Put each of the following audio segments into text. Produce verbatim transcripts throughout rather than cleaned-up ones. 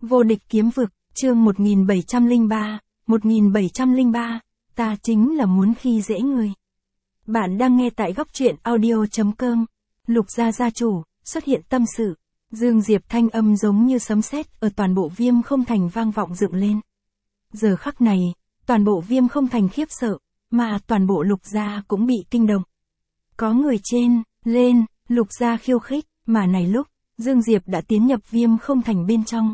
Vô địch kiếm vực, chương một nghìn bảy trăm lẻ ba, một nghìn bảy trăm lẻ ba, ta chính là muốn khi dễ người. Bạn đang nghe tại góc truyện audio chấm com. Lục gia gia chủ, xuất hiện tâm sự. Dương Diệp thanh âm giống như sấm sét ở toàn bộ Viêm Không Thành vang vọng dựng lên. Giờ khắc này, toàn bộ Viêm Không Thành khiếp sợ, mà toàn bộ Lục gia cũng bị kinh động. Có người trên, lên, Lục gia khiêu khích, mà này lúc, Dương Diệp đã tiến nhập Viêm Không Thành bên trong.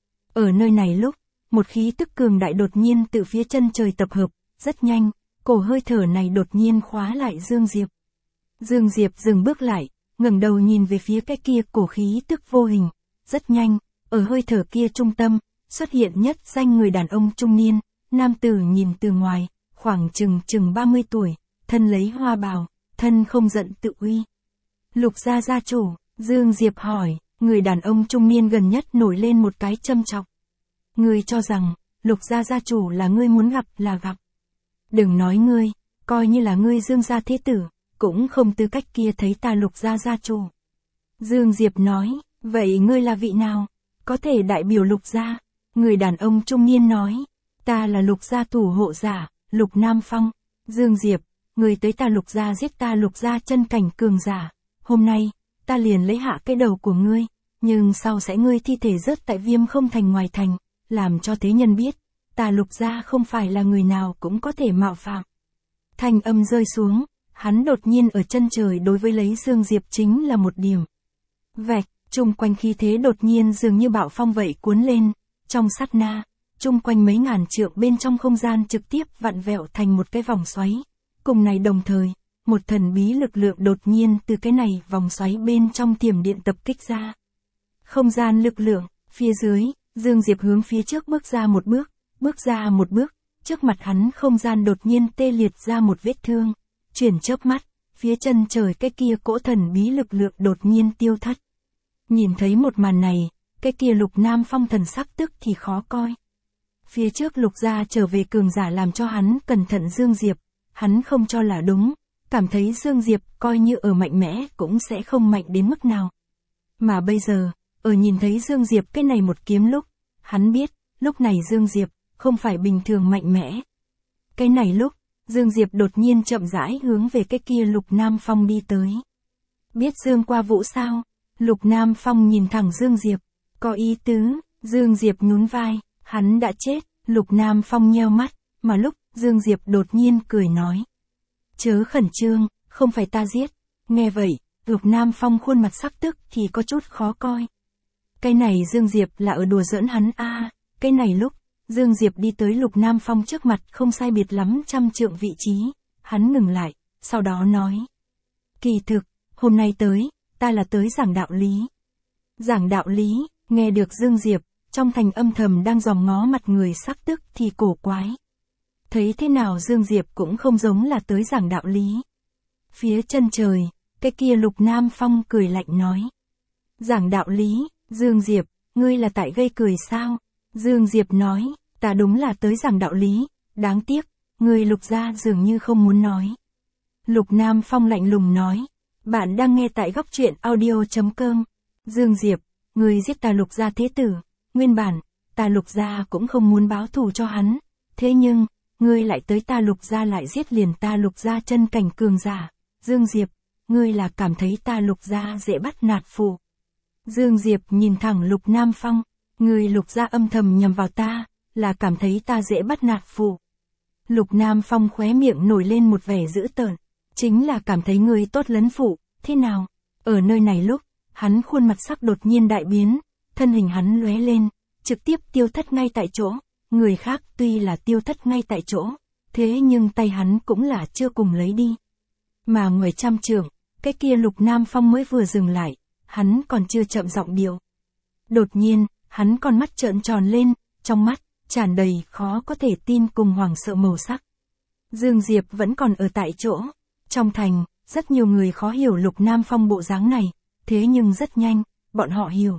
Ở nơi này lúc, một khí tức cường đại đột nhiên từ phía chân trời tập hợp, rất nhanh, cổ hơi thở này đột nhiên khóa lại Dương Diệp. Dương Diệp dừng bước lại, ngẩng đầu nhìn về phía cái kia cổ khí tức vô hình, rất nhanh, ở hơi thở kia trung tâm, xuất hiện nhất danh người đàn ông trung niên, nam tử nhìn từ ngoài, khoảng chừng chừng ba mươi tuổi, thân lấy hoa bào, thân không giận tự uy. Lục gia gia chủ, Dương Diệp hỏi, người đàn ông trung niên gần nhất nổi lên một cái châm chọc. Ngươi cho rằng, Lục gia gia chủ là ngươi muốn gặp là gặp. Đừng nói ngươi, coi như là ngươi Dương gia thế tử, cũng không tư cách kia thấy ta Lục gia gia chủ. Dương Diệp nói, vậy ngươi là vị nào? Có thể đại biểu Lục gia? Người đàn ông trung niên nói, ta là Lục gia thủ hộ giả, Lục Nam Phong. Dương Diệp, ngươi tới ta Lục gia giết ta Lục gia chân cảnh cường giả. Hôm nay, ta liền lấy hạ cái đầu của ngươi, nhưng sau sẽ ngươi thi thể rớt tại Viêm Không Thành ngoài thành, làm cho thế nhân biết, ta Lục gia không phải là người nào cũng có thể mạo phạm. Thanh âm rơi xuống, hắn đột nhiên ở chân trời đối với lấy Dương Diệp chính là một điểm. Vẹt, chung quanh khí thế đột nhiên dường như bạo phong vậy cuốn lên, trong sát na, chung quanh mấy ngàn trượng bên trong không gian trực tiếp vặn vẹo thành một cái vòng xoáy. Cùng này đồng thời, một thần bí lực lượng đột nhiên từ cái này vòng xoáy bên trong thiểm điện tập kích ra. Không gian lực lượng, phía dưới, Dương Diệp hướng phía trước bước ra một bước, bước ra một bước, trước mặt hắn không gian đột nhiên tê liệt ra một vết thương, chuyển chớp mắt, phía chân trời cái kia cỗ thần bí lực lượng đột nhiên tiêu thất. Nhìn thấy một màn này, cái kia Lục Nam Phong thần sắc tức thì khó coi. Phía trước Lục gia trở về cường giả làm cho hắn cẩn thận Dương Diệp, hắn không cho là đúng, cảm thấy Dương Diệp coi như ở mạnh mẽ cũng sẽ không mạnh đến mức nào. Mà bây giờ, ở nhìn thấy Dương Diệp cái này một kiếm lúc, hắn biết, lúc này Dương Diệp không phải bình thường mạnh mẽ. Cái này lúc, Dương Diệp đột nhiên chậm rãi hướng về cái kia Lục Nam Phong đi tới. Biết Dương qua vũ sao? Lục Nam Phong nhìn thẳng Dương Diệp, có ý tứ. Dương Diệp nhún vai, hắn đã chết. Lục Nam Phong nheo mắt, mà lúc Dương Diệp đột nhiên cười nói, chớ khẩn trương, không phải ta giết. Nghe vậy, Lục Nam Phong khuôn mặt sắc tức thì có chút khó coi. Cái này Dương Diệp là ở đùa giỡn hắn a. À, cái này lúc Dương Diệp đi tới Lục Nam Phong trước mặt không sai biệt lắm trăm trượng vị trí, hắn ngừng lại, sau đó nói, kỳ thực, hôm nay tới, ta là tới giảng đạo lý. Giảng đạo lý, nghe được Dương Diệp, trong thành âm thầm đang dòm ngó mặt người sắc tức thì cổ quái. Thấy thế nào Dương Diệp cũng không giống là tới giảng đạo lý. Phía chân trời, cái kia Lục Nam Phong cười lạnh nói, giảng đạo lý, Dương Diệp, ngươi là tại gây cười sao? Dương Diệp nói, ta đúng là tới giảng đạo lý, đáng tiếc, ngươi Lục gia dường như không muốn nói. Lục Nam Phong lạnh lùng nói, bạn đang nghe tại góc truyện audio chấm com. Dương Diệp, ngươi giết ta Lục gia thế tử, nguyên bản, ta Lục gia cũng không muốn báo thù cho hắn, thế nhưng, ngươi lại tới ta Lục gia lại giết liền ta Lục gia chân cảnh cường giả. Dương Diệp, ngươi là cảm thấy ta Lục gia dễ bắt nạt phụ. Dương Diệp nhìn thẳng Lục Nam Phong, ngươi Lục gia âm thầm nhằm vào ta, là cảm thấy ta dễ bắt nạt phụ. Lục Nam Phong khóe miệng nổi lên một vẻ dữ tợn, chính là cảm thấy ngươi tốt lấn phụ, thế nào? Ở nơi này lúc, hắn khuôn mặt sắc đột nhiên đại biến, thân hình hắn lóe lên, trực tiếp tiêu thất ngay tại chỗ. Người khác tuy là tiêu thất ngay tại chỗ, thế nhưng tay hắn cũng là chưa cùng lấy đi. Mà ngoài trăm trượng, cái kia Lục Nam Phong mới vừa dừng lại, hắn còn chưa chậm giọng điệu. Đột nhiên, hắn con mắt trợn tròn lên, trong mắt tràn đầy khó có thể tin cùng hoảng sợ màu sắc. Dương Diệp vẫn còn ở tại chỗ. Trong thành, rất nhiều người khó hiểu Lục Nam Phong bộ dáng này, thế nhưng rất nhanh, bọn họ hiểu.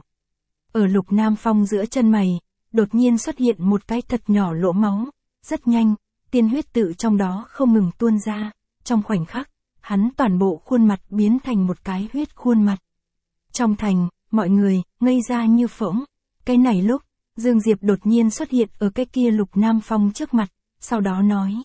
Ở Lục Nam Phong giữa chân mày, đột nhiên xuất hiện một cái thật nhỏ lỗ máu, rất nhanh, tiên huyết tự trong đó không ngừng tuôn ra, trong khoảnh khắc, hắn toàn bộ khuôn mặt biến thành một cái huyết khuôn mặt. Trong thành, mọi người, ngây ra như phỗng, cái này lúc, Dương Diệp đột nhiên xuất hiện ở cái kia Lục Nam Phong trước mặt, sau đó nói.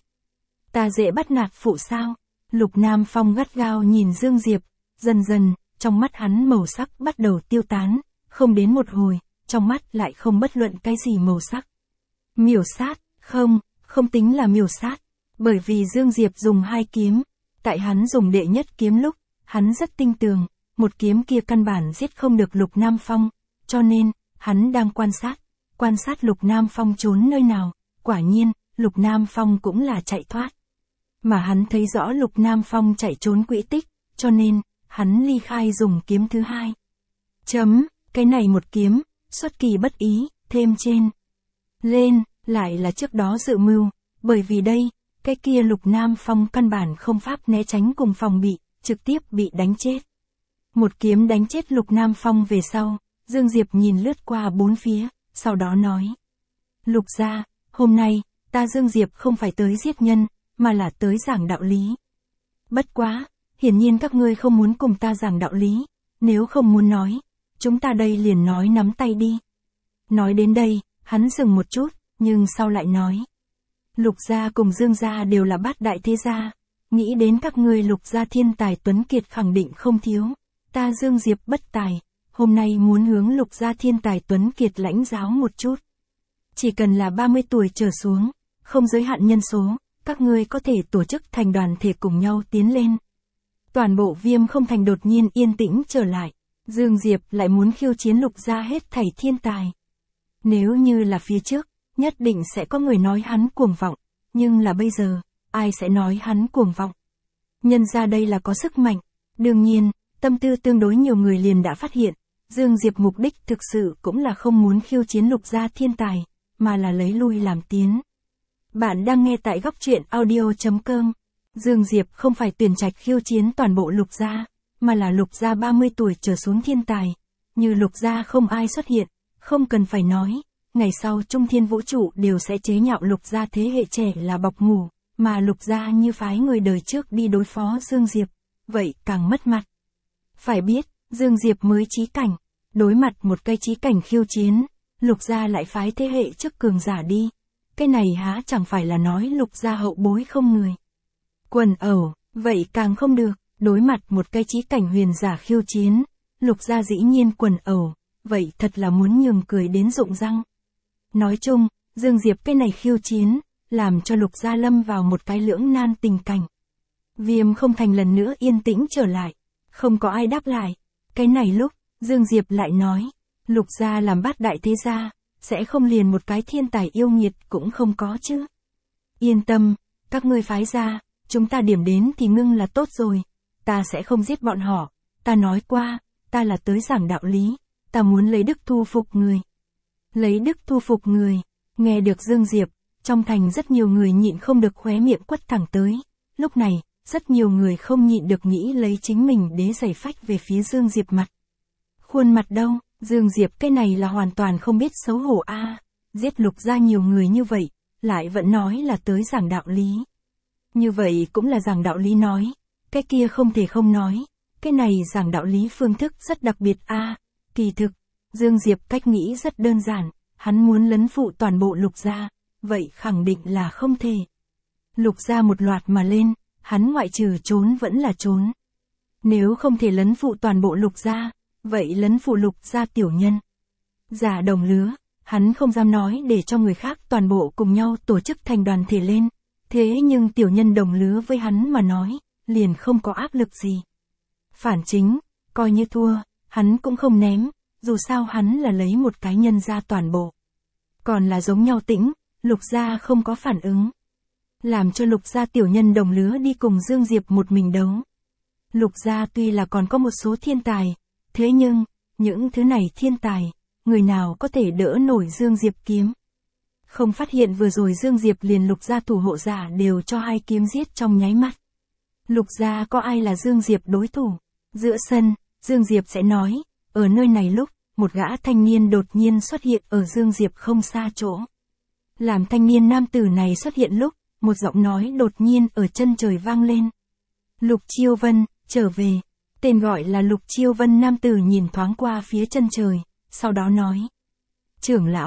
Ta dễ bắt nạt phụ sao? Lục Nam Phong gắt gao nhìn Dương Diệp, dần dần, trong mắt hắn màu sắc bắt đầu tiêu tán, không đến một hồi, trong mắt lại không bất luận cái gì màu sắc. Miểu sát, không, không tính là miểu sát, bởi vì Dương Diệp dùng hai kiếm, tại hắn dùng đệ nhất kiếm lúc, hắn rất tinh tường, một kiếm kia căn bản giết không được Lục Nam Phong, cho nên, hắn đang quan sát, quan sát Lục Nam Phong trốn nơi nào, quả nhiên, Lục Nam Phong cũng là chạy thoát. Mà hắn thấy rõ Lục Nam Phong chạy trốn quỹ tích, cho nên, hắn ly khai dùng kiếm thứ hai. Chấm, cái này một kiếm, xuất kỳ bất ý, thêm trên. Lên, lại là trước đó dự mưu, bởi vì đây, cái kia Lục Nam Phong căn bản không pháp né tránh cùng phòng bị, trực tiếp bị đánh chết. Một kiếm đánh chết Lục Nam Phong về sau, Dương Diệp nhìn lướt qua bốn phía, sau đó nói. Lục gia, hôm nay, ta Dương Diệp không phải tới giết nhân, mà là tới giảng đạo lý. Bất quá, hiển nhiên các ngươi không muốn cùng ta giảng đạo lý, nếu không muốn nói, chúng ta đây liền nói nắm tay đi. Nói đến đây, hắn dừng một chút, nhưng sau lại nói. Lục gia cùng Dương gia đều là bát đại thế gia, nghĩ đến các ngươi Lục gia thiên tài tuấn kiệt khẳng định không thiếu, ta Dương Diệp bất tài, hôm nay muốn hướng Lục gia thiên tài tuấn kiệt lãnh giáo một chút. Chỉ cần là ba mươi tuổi trở xuống, không giới hạn nhân số, các ngươi có thể tổ chức thành đoàn thể cùng nhau tiến lên. Toàn bộ Viêm không thành đột nhiên yên tĩnh trở lại, Dương Diệp lại muốn khiêu chiến Lục gia hết thảy thiên tài. Nếu như là phía trước, nhất định sẽ có người nói hắn cuồng vọng, nhưng là bây giờ, ai sẽ nói hắn cuồng vọng? Nhân ra đây là có sức mạnh, đương nhiên, tâm tư tương đối nhiều người liền đã phát hiện, Dương Diệp mục đích thực sự cũng là không muốn khiêu chiến Lục gia thiên tài, mà là lấy lui làm tiến. Bạn đang nghe tại góc truyện audio chấm com. Dương Diệp không phải tuyển trạch khiêu chiến toàn bộ Lục gia, mà là Lục gia ba mươi tuổi trở xuống thiên tài. Như Lục gia không ai xuất hiện, không cần phải nói, ngày sau trung thiên vũ trụ đều sẽ chế nhạo Lục gia thế hệ trẻ là bọc ngủ, mà Lục gia như phái người đời trước đi đối phó Dương Diệp, vậy càng mất mặt. Phải biết, Dương Diệp mới chí cảnh, đối mặt một cây chí cảnh khiêu chiến, Lục gia lại phái thế hệ trước cường giả đi. Cái này há chẳng phải là nói Lục gia hậu bối không người. Quần ẩu, vậy càng không được, đối mặt một cây chí cảnh huyền giả khiêu chiến, Lục gia dĩ nhiên quần ẩu, vậy thật là muốn nhường cười đến rụng răng. Nói chung, Dương Diệp cái này khiêu chiến, làm cho Lục gia lâm vào một cái lưỡng nan tình cảnh. Viêm không thành lần nữa yên tĩnh trở lại, không có ai đáp lại. Cái này lúc, Dương Diệp lại nói, Lục gia làm bát đại thế gia, sẽ không liền một cái thiên tài yêu nghiệt cũng không có chứ. Yên tâm, các ngươi phái ra, chúng ta điểm đến thì ngưng là tốt rồi, ta sẽ không giết bọn họ, ta nói qua, ta là tới giảng đạo lý, ta muốn lấy đức thu phục người. Lấy đức thu phục người, nghe được Dương Diệp, trong thành rất nhiều người nhịn không được khóe miệng quất thẳng tới, lúc này, rất nhiều người không nhịn được nghĩ lấy chính mình đế giày phách về phía Dương Diệp mặt. Khuôn mặt đâu, Dương Diệp cái này là hoàn toàn không biết xấu hổ a, à, giết Lục gia nhiều người như vậy, lại vẫn nói là tới giảng đạo lý. Như vậy cũng là giảng đạo lý nói, cái kia không thể không nói, cái này giảng đạo lý phương thức rất đặc biệt a, à, kỳ thực, Dương Diệp cách nghĩ rất đơn giản, hắn muốn lấn phụ toàn bộ Lục gia, vậy khẳng định là không thể. Lục gia một loạt mà lên, hắn ngoại trừ trốn vẫn là trốn. Nếu không thể lấn phụ toàn bộ Lục gia, vậy lấn phụ Lục gia tiểu nhân. Giả đồng lứa, hắn không dám nói để cho người khác toàn bộ cùng nhau tổ chức thành đoàn thể lên, thế nhưng tiểu nhân đồng lứa với hắn mà nói, liền không có áp lực gì. Phản chính, coi như thua, hắn cũng không ném, dù sao hắn là lấy một cái nhân ra toàn bộ. Còn là giống nhau tĩnh, Lục gia không có phản ứng. Làm cho Lục gia tiểu nhân đồng lứa đi cùng Dương Diệp một mình đấu. Lục gia tuy là còn có một số thiên tài, thế nhưng, những thứ này thiên tài, người nào có thể đỡ nổi Dương Diệp kiếm. Không phát hiện vừa rồi Dương Diệp liền Lục gia thủ hộ giả đều cho hai kiếm giết trong nháy mắt. Lục gia có ai là Dương Diệp đối thủ? Giữa sân, Dương Diệp sẽ nói, ở nơi này lúc, một gã thanh niên đột nhiên xuất hiện ở Dương Diệp không xa chỗ. Làm thanh niên nam tử này xuất hiện lúc, một giọng nói đột nhiên ở chân trời vang lên. Lục Chiêu Vân, trở về. Tên gọi là Lục Chiêu Vân nam tử nhìn thoáng qua phía chân trời, sau đó nói. Trưởng lão,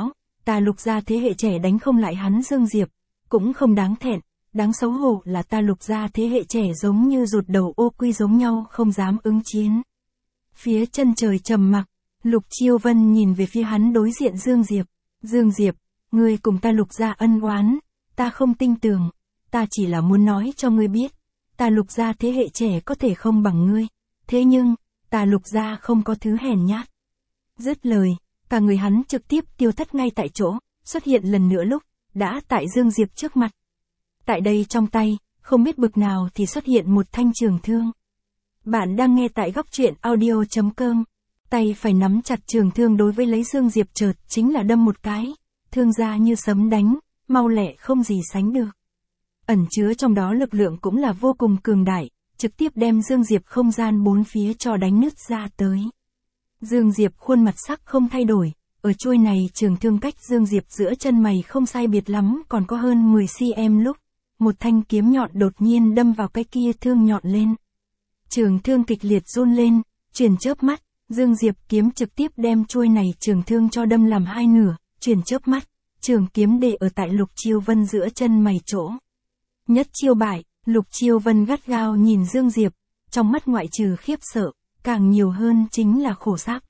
ta Lục gia thế hệ trẻ đánh không lại hắn Dương Diệp, cũng không đáng thẹn, đáng xấu hổ là ta Lục gia thế hệ trẻ giống như rụt đầu ô quy giống nhau không dám ứng chiến. Phía chân trời trầm mặc, Lục Chiêu Vân nhìn về phía hắn đối diện Dương Diệp. Dương Diệp, ngươi cùng ta Lục gia ân oán, ta không tin tưởng, ta chỉ là muốn nói cho ngươi biết, ta Lục gia thế hệ trẻ có thể không bằng ngươi, thế nhưng, ta Lục gia không có thứ hèn nhát. Dứt lời, cả người hắn trực tiếp tiêu thất ngay tại chỗ, xuất hiện lần nữa lúc, đã tại Dương Diệp trước mặt. Tại đây trong tay, không biết bực nào thì xuất hiện một thanh trường thương. Bạn đang nghe tại góc truyện audio chấm com. Tay phải nắm chặt trường thương đối với lấy Dương Diệp chợt chính là đâm một cái, thương ra như sấm đánh, mau lẹ không gì sánh được. Ẩn chứa trong đó lực lượng cũng là vô cùng cường đại, trực tiếp đem Dương Diệp không gian bốn phía cho đánh nứt ra tới. Dương Diệp khuôn mặt sắc không thay đổi, ở chuôi này trường thương cách Dương Diệp giữa chân mày không sai biệt lắm còn có hơn mười xăng-ti-mét lúc, một thanh kiếm nhọn đột nhiên đâm vào cái kia thương nhọn lên. Trường thương kịch liệt run lên, chuyển chớp mắt, Dương Diệp kiếm trực tiếp đem chuôi này trường thương cho đâm làm hai nửa, chuyển chớp mắt, trường kiếm để ở tại Lục Chiêu Vân giữa chân mày chỗ. Nhất chiêu bại, Lục Chiêu Vân gắt gao nhìn Dương Diệp, trong mắt ngoại trừ khiếp sợ, càng nhiều hơn chính là khổ xác.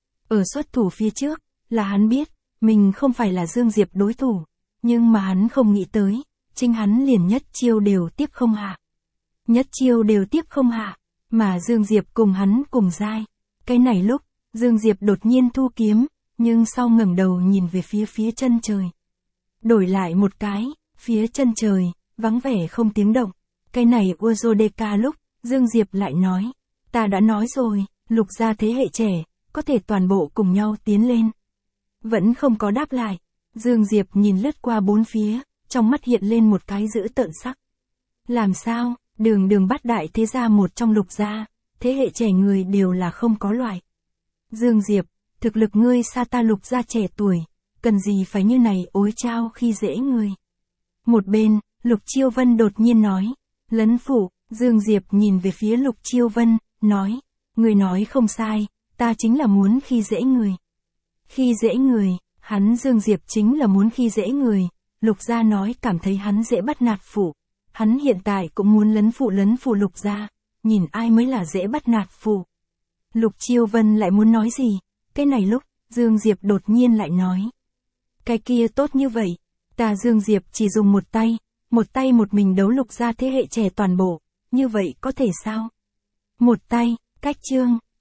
Ở xuất thủ phía trước, là hắn biết, mình không phải là Dương Diệp đối thủ, nhưng mà hắn không nghĩ tới, chính hắn liền nhất chiêu đều tiếp không hạ. Nhất chiêu đều tiếp không hạ, mà Dương Diệp cùng hắn cùng giai. Cái này lúc, Dương Diệp đột nhiên thu kiếm, nhưng sau ngẩng đầu nhìn về phía phía chân trời. Đổi lại một cái, phía chân trời, vắng vẻ không tiếng động. Cái này Uzodeka lúc, Dương Diệp lại nói, ta đã nói rồi, Lục gia thế hệ trẻ, có thể toàn bộ cùng nhau tiến lên. Vẫn không có đáp lại, Dương Diệp nhìn lướt qua bốn phía, trong mắt hiện lên một cái dữ tợn sắc. Làm sao, đường đường bắt đại thế gia một trong Lục gia, thế hệ trẻ người đều là không có loại. Dương Diệp, thực lực ngươi xa ta Lục gia trẻ tuổi, cần gì phải như này ối trao khi dễ ngươi. Một bên, Lục Chiêu Vân đột nhiên nói, lấn phụ, Dương Diệp nhìn về phía Lục Chiêu Vân, nói, ngươi nói không sai, ta chính là muốn khi dễ người. Khi dễ người, hắn Dương Diệp chính là muốn khi dễ người, Lục gia nói cảm thấy hắn dễ bắt nạt phụ. Hắn hiện tại cũng muốn lấn phụ lấn phụ Lục gia, nhìn ai mới là dễ bắt nạt phụ. Lục Chiêu Vân lại muốn nói gì, cái này lúc, Dương Diệp đột nhiên lại nói. Cái kia tốt như vậy, ta Dương Diệp chỉ dùng một tay, một tay một mình đấu Lục gia thế hệ trẻ toàn bộ, như vậy có thể sao? Một tay, cách chương.